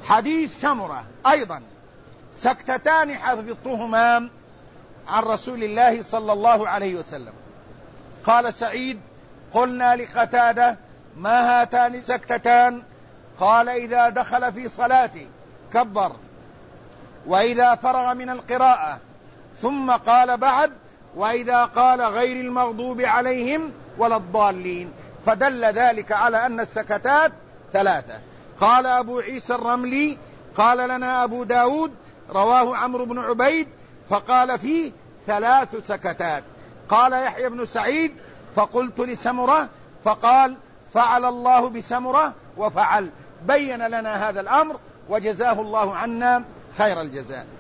حديث سمرة أيضا سكتتان حفظتهما عن رسول الله صلى الله عليه وسلم. قال سعيد: قلنا لقتادة: ما هاتان سكتتان؟ قال: إذا دخل في صلاته كبر، وإذا فرغ من القراءة، ثم قال بعد: وإذا قال غير المغضوب عليهم ولا الضالين. فدل ذلك على أن السكتات ثلاثة. قال أبو عيسى الرملي: قال لنا أبو داود رواه عمرو بن عبيد فقال فيه 3 سكتات. قال يحيى بن سعيد: فقلت لسمرة فقال: فعل الله بسمرة وفعل. بين لنا هذا الأمر وجزاه الله عنا خير الجزاء.